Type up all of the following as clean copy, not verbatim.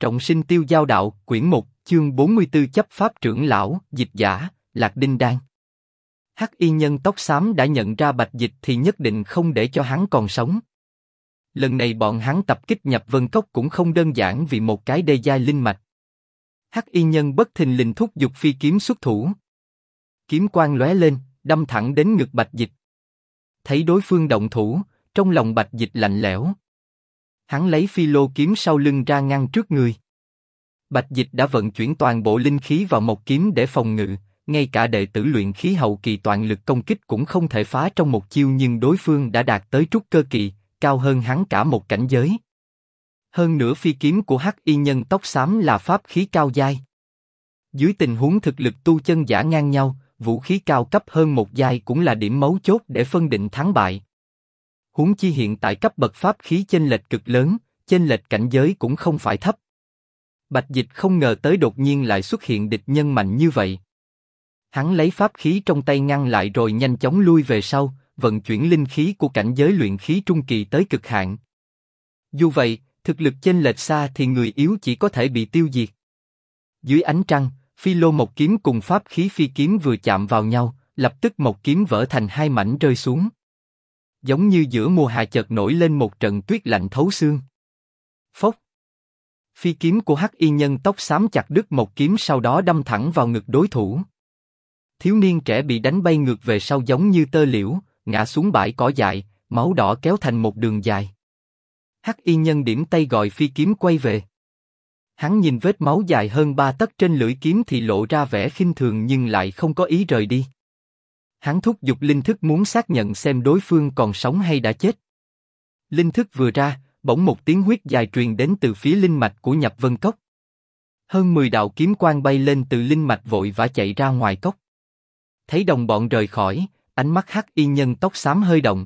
Trọng sinh tiêu giao đạo, quyển 1, chương 44 chấp pháp trưởng lão, dịch giả, Lạc Đinh Đan. Hắc y nhân tóc xám đã nhận ra Bạch Dịch thì nhất định không để cho hắn còn sống. Lần này bọn hắn tập kích Nhập Vân Cốc cũng không đơn giản vì một cái đê giai linh mạch. Hắc y nhân bất thình lình thúc giục phi kiếm xuất thủ. Kiếm quang lóe lên, đâm thẳng đến ngực Bạch Dịch. Thấy đối phương động thủ, trong lòng Bạch Dịch lạnh lẽo. Hắn lấy phi lô kiếm sau lưng ra ngăn trước người. Bạch Dịch đã vận chuyển toàn bộ linh khí vào một kiếm để phòng ngự, ngay cả đệ tử luyện khí hậu kỳ toàn lực công kích cũng không thể phá trong một chiêu, nhưng đối phương đã đạt tới trúc cơ kỳ, cao hơn hắn cả một cảnh giới. Hơn nữa phi kiếm của Hắc y nhân tóc xám là pháp khí cao giai. Dưới tình huống thực lực tu chân giả ngang nhau, vũ khí cao cấp hơn một giai cũng là điểm mấu chốt để phân định thắng bại. Huống chi hiện tại cấp bậc pháp khí chênh lệch cực lớn, chênh lệch cảnh giới cũng không phải thấp. Bạch Dịch không ngờ tới đột nhiên lại xuất hiện địch nhân mạnh như vậy. Hắn lấy pháp khí trong tay ngăn lại rồi nhanh chóng lui về sau, vận chuyển linh khí của cảnh giới luyện khí trung kỳ tới cực hạn. Dù vậy, thực lực chênh lệch xa thì người yếu chỉ có thể bị tiêu diệt. Dưới ánh trăng, phi lô một kiếm cùng pháp khí phi kiếm vừa chạm vào nhau, lập tức một kiếm vỡ thành hai mảnh rơi xuống. Giống như giữa mùa hạ chợt nổi lên một trận tuyết lạnh thấu xương. Phốc. Phi kiếm của Hắc y nhân tóc xám chặt đứt một kiếm, sau đó đâm thẳng vào ngực đối thủ. Thiếu niên trẻ bị đánh bay ngược về sau giống như tơ liễu, ngã xuống bãi cỏ dại, máu đỏ kéo thành một đường dài. Hắc y nhân điểm tay gọi phi kiếm quay về. Hắn nhìn vết máu dài hơn 3 tấc trên lưỡi kiếm thì lộ ra vẻ khinh thường nhưng lại không có ý rời đi. Hắn thúc giục linh thức muốn xác nhận xem đối phương còn sống hay đã chết. Linh thức vừa ra, bỗng một tiếng huyết dài truyền đến từ phía linh mạch của Nhập Vân Cốc. Hơn 10 đạo kiếm quang bay lên từ linh mạch vội vã chạy ra ngoài cốc. Thấy đồng bọn rời khỏi, ánh mắt Hắc y nhân tóc xám hơi động.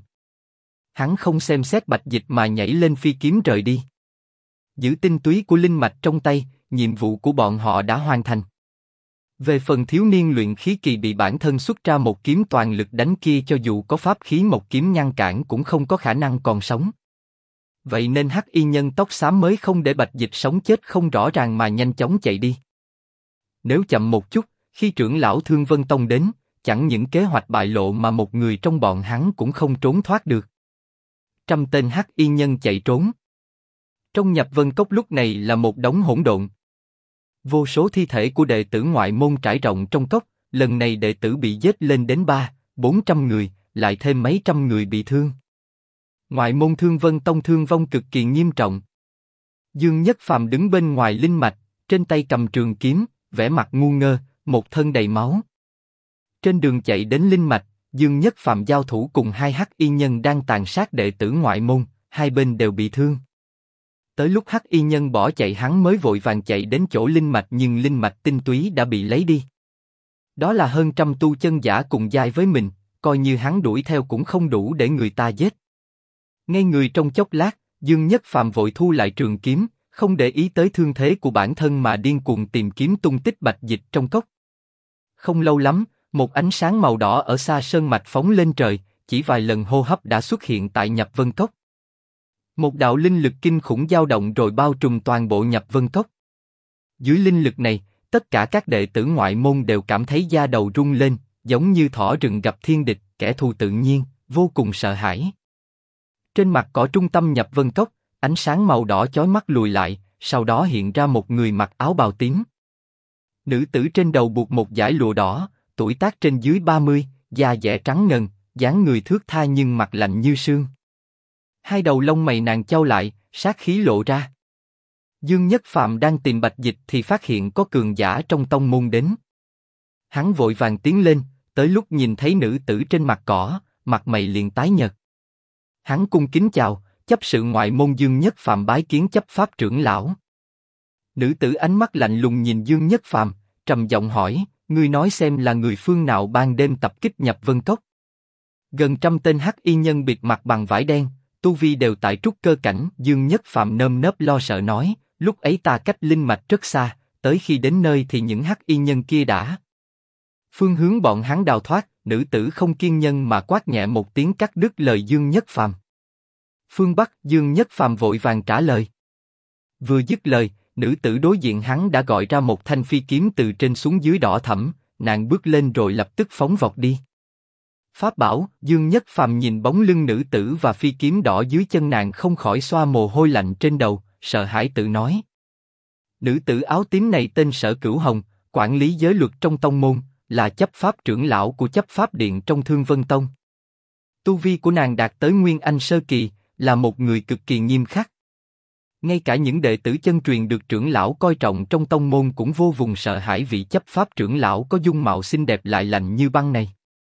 Hắn không xem xét Bạch Dịch mà nhảy lên phi kiếm rời đi. Giữ tinh túy của linh mạch trong tay, nhiệm vụ của bọn họ đã hoàn thành. Về phần thiếu niên luyện khí kỳ bị bản thân xuất ra một kiếm toàn lực đánh kia, cho dù có pháp khí một kiếm ngăn cản cũng không có khả năng còn sống. Vậy nên Hắc y nhân tóc xám mới không để Bạch Dịch sống chết không rõ ràng mà nhanh chóng chạy đi. Nếu chậm một chút, khi trưởng lão Thương Vân Tông đến, chẳng những kế hoạch bại lộ mà một người trong bọn hắn cũng không trốn thoát được. 100 tên Hắc y nhân chạy trốn. Trong Nhập Vân Cốc lúc này là một đống hỗn độn. Vô số thi thể của đệ tử ngoại môn trải rộng trong cốc, lần này đệ tử bị giết lên đến 300-400 người, lại thêm mấy trăm người bị thương. Ngoại môn Thương Vân Tông thương vong cực kỳ nghiêm trọng. Dương Nhất Phàm đứng bên ngoài linh mạch, trên tay cầm trường kiếm, vẻ mặt ngu ngơ, một thân đầy máu. Trên đường chạy đến linh mạch, Dương Nhất Phàm giao thủ cùng hai Hắc y nhân đang tàn sát đệ tử ngoại môn, hai bên đều bị thương. Tới lúc Hắc y nhân bỏ chạy hắn mới vội vàng chạy đến chỗ linh mạch, nhưng linh mạch tinh túy đã bị lấy đi. Đó là hơn trăm tu chân giả cùng giai với mình, coi như hắn đuổi theo cũng không đủ để người ta giết. Ngay người trong chốc lát, Dương Nhất Phàm vội thu lại trường kiếm, không để ý tới thương thế của bản thân mà điên cuồng tìm kiếm tung tích Bạch Dịch trong cốc. Không lâu lắm, một ánh sáng màu đỏ ở xa sơn mạch phóng lên trời, chỉ vài lần hô hấp đã xuất hiện tại Nhập Vân Cốc. Một đạo linh lực kinh khủng dao động rồi bao trùm toàn bộ Nhập Vân Cốc. Dưới linh lực này, tất cả các đệ tử ngoại môn đều cảm thấy da đầu rung lên, giống như thỏ rừng gặp thiên địch, kẻ thù tự nhiên, vô cùng sợ hãi. Trên mặt cỏ trung tâm Nhập Vân Cốc, ánh sáng màu đỏ chói mắt lùi lại, sau đó hiện ra một người mặc áo bào tím. Nữ tử trên đầu buộc một dải lụa đỏ, tuổi tác trên dưới 30, da dẻ trắng ngần, dáng người thướt tha nhưng mặt lạnh như sương. Hai đầu lông mày nàng chau lại, sát khí lộ ra. Dương Nhất Phàm đang tìm Bạch Dịch thì phát hiện có cường giả trong tông môn đến. Hắn vội vàng tiến lên, tới lúc nhìn thấy nữ tử trên mặt cỏ, mặt mày liền tái nhợt. Hắn cung kính chào, chấp sự ngoại môn Dương Nhất Phàm bái kiến chấp pháp trưởng lão. Nữ tử ánh mắt lạnh lùng nhìn Dương Nhất Phàm, trầm giọng hỏi, ngươi nói xem là người phương nào ban đêm tập kích Nhập Vân Cốc? Gần 100 tên Hắc y nhân bịt mặt bằng vải đen, tu vi đều tại trúc cơ cảnh. Dương Nhất Phàm nơm nớp lo sợ nói, lúc ấy ta cách linh mạch rất xa, tới khi đến nơi thì những Hắc y nhân kia đã phương hướng bọn hắn đào thoát. Nữ tử không kiên nhẫn mà quát nhẹ một tiếng cắt đứt lời Dương Nhất Phàm. Phương Bắc. Dương Nhất Phàm vội vàng trả lời. Vừa dứt lời, Nữ tử đối diện hắn đã gọi ra một thanh phi kiếm từ trên xuống dưới đỏ thẫm, nàng bước lên rồi lập tức phóng vọt đi. Pháp bảo. Dương Nhất Phàm nhìn bóng lưng nữ tử và phi kiếm đỏ dưới chân nàng không khỏi xoa mồ hôi lạnh trên đầu, sợ hãi tự nói. Nữ tử áo tím này tên Sở Cửu Hồng, quản lý giới luật trong tông môn, là chấp pháp trưởng lão của chấp pháp điện trong Thương Vân Tông. Tu vi của nàng đạt tới Nguyên Anh Sơ Kỳ, là một người cực kỳ nghiêm khắc. Ngay cả những đệ tử chân truyền được trưởng lão coi trọng trong tông môn cũng vô vùng sợ hãi vị chấp pháp trưởng lão có dung mạo xinh đẹp lại lạnh như băng này.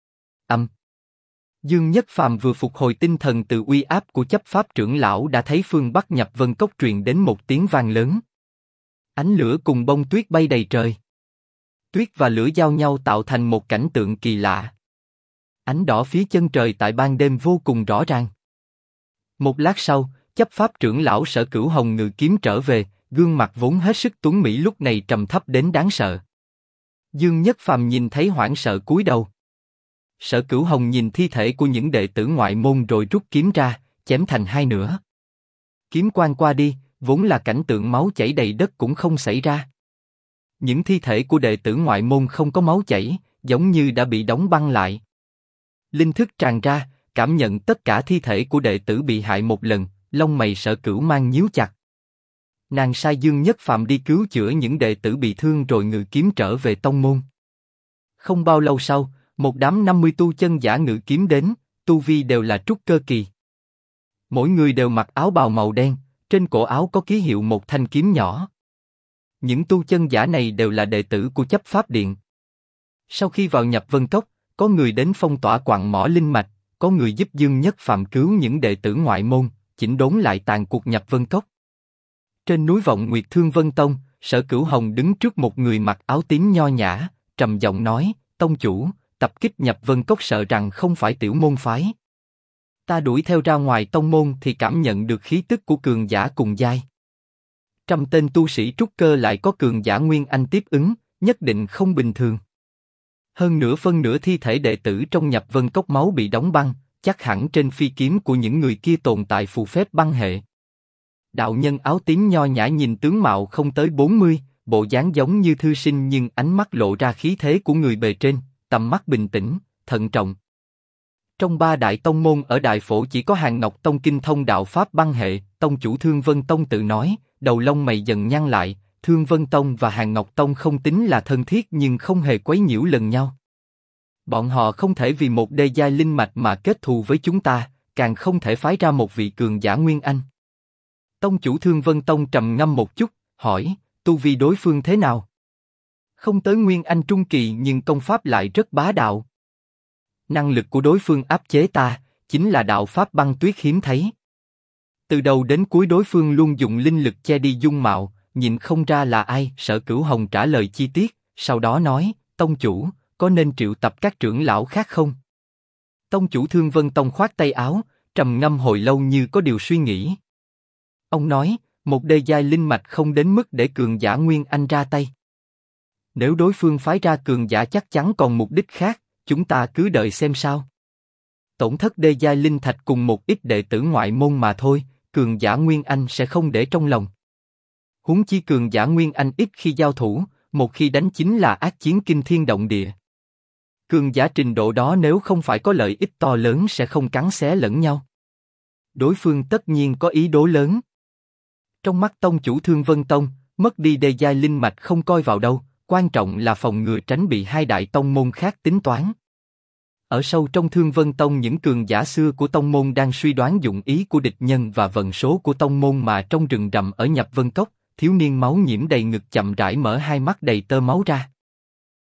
Dương Nhất Phàm vừa phục hồi tinh thần từ uy áp của chấp pháp trưởng lão đã thấy phương Bắc Nhập Vân Cốc truyền đến một tiếng vang lớn. Ánh lửa cùng bông tuyết bay đầy trời. Tuyết và lửa giao nhau tạo thành một cảnh tượng kỳ lạ. Ánh đỏ phía chân trời tại ban đêm vô cùng rõ ràng. Một lát sau, chấp pháp trưởng lão Sở Cửu Hồng ngự kiếm trở về, gương mặt vốn hết sức tuấn mỹ lúc này trầm thấp đến đáng sợ. Dương Nhất Phàm nhìn thấy hoảng sợ cúi đầu. Sở Cửu Hồng nhìn thi thể của những đệ tử ngoại môn rồi rút kiếm ra, chém thành hai nửa. Kiếm quang qua đi, vốn là cảnh tượng máu chảy đầy đất cũng không xảy ra. Những thi thể của đệ tử ngoại môn không có máu chảy, giống như đã bị đóng băng lại. Linh thức tràn ra, cảm nhận tất cả thi thể của đệ tử bị hại một lần, lông mày Sở Cửu Mang nhíu chặt. Nàng sai Dương Nhất Phàm đi cứu chữa những đệ tử bị thương rồi ngự kiếm trở về tông môn. Không bao lâu sau, một đám 50 tu chân giả ngự kiếm đến, tu vi đều là trúc cơ kỳ. Mỗi người đều mặc áo bào màu đen, trên cổ áo có ký hiệu một thanh kiếm nhỏ. Những tu chân giả này đều là đệ tử của chấp pháp điện. Sau khi vào Nhập Vân Cốc, có người đến phong tỏa quặng mỏ linh mạch, có người giúp Dương Nhất Phàm cứu những đệ tử ngoại môn, chỉnh đốn lại tàn cuộc Nhập Vân Cốc. Trên núi Vọng Nguyệt Thương Vân Tông, Sở Cửu Hồng đứng trước một người mặc áo tím nho nhã, trầm giọng nói: Tông chủ, tập kích Nhập Vân Cốc sợ rằng không phải tiểu môn phái. Ta đuổi theo ra ngoài tông môn thì cảm nhận được khí tức của cường giả cùng giai. 100 tên tu sĩ trúc cơ lại có cường giả Nguyên Anh tiếp ứng, nhất định không bình thường. Hơn nữa phân nửa thi thể đệ tử trong Nhập Vân Cốc máu bị đóng băng, chắc hẳn trên phi kiếm của những người kia tồn tại phù phép băng hệ. Đạo nhân áo tím nho nhã nhìn tướng mạo không tới 40, bộ dáng giống như thư sinh nhưng ánh mắt lộ ra khí thế của người bề trên, tầm mắt bình tĩnh, thận trọng. Trong ba đại tông môn ở Đại Phổ chỉ có Hàn Ngọc Tông kinh thông đạo pháp băng hệ, tông chủ Thương Vân Tông tự nói, đầu lông mày dần nhăn lại. Thương Vân Tông và Hàn Ngọc Tông không tính là thân thiết nhưng không hề quấy nhiễu lần nhau. Bọn họ không thể vì một đê giai linh mạch mà kết thù với chúng ta, càng không thể phái ra một vị cường giả Nguyên Anh. Tông chủ Thương Vân Tông trầm ngâm một chút, hỏi, tu vi đối phương thế nào? Không tới Nguyên Anh Trung Kỳ nhưng công pháp lại rất bá đạo. Năng lực của đối phương áp chế ta, chính là đạo pháp băng tuyết hiếm thấy. Từ đầu đến cuối đối phương luôn dùng linh lực che đi dung mạo, nhìn không ra là ai. Sở Cửu Hồng trả lời chi tiết, sau đó nói, tông chủ, có nên triệu tập các trưởng lão khác không? Tông chủ Thương Vân Tông khoát tay áo, trầm ngâm hồi lâu như có điều suy nghĩ. Ông nói, một đê giai linh mạch không đến mức để cường giả Nguyên Anh ra tay. Nếu đối phương phái ra cường giả chắc chắn còn mục đích khác, chúng ta cứ đợi xem sao. Tổn thất đê giai linh thạch cùng một ít đệ tử ngoại môn mà thôi, cường giả Nguyên Anh sẽ không để trong lòng. Huống chi cường giả Nguyên Anh ít khi giao thủ, một khi đánh chính là ác chiến kinh thiên động địa. Cường giả trình độ đó nếu không phải có lợi ích to lớn sẽ không cắn xé lẫn nhau. Đối phương tất nhiên có ý đồ lớn. Trong mắt tông chủ Thương Vân Tông, mất đi đê giai linh mạch không coi vào đâu, quan trọng là phòng ngừa tránh bị hai đại tông môn khác tính toán. Ở sâu trong Thương Vân Tông những cường giả xưa của tông môn đang suy đoán dụng ý của địch nhân và vận số của tông môn mà trong rừng rậm ở Nhập Vân Cốc, thiếu niên máu nhiễm đầy ngực chậm rãi mở hai mắt đầy tơ máu ra.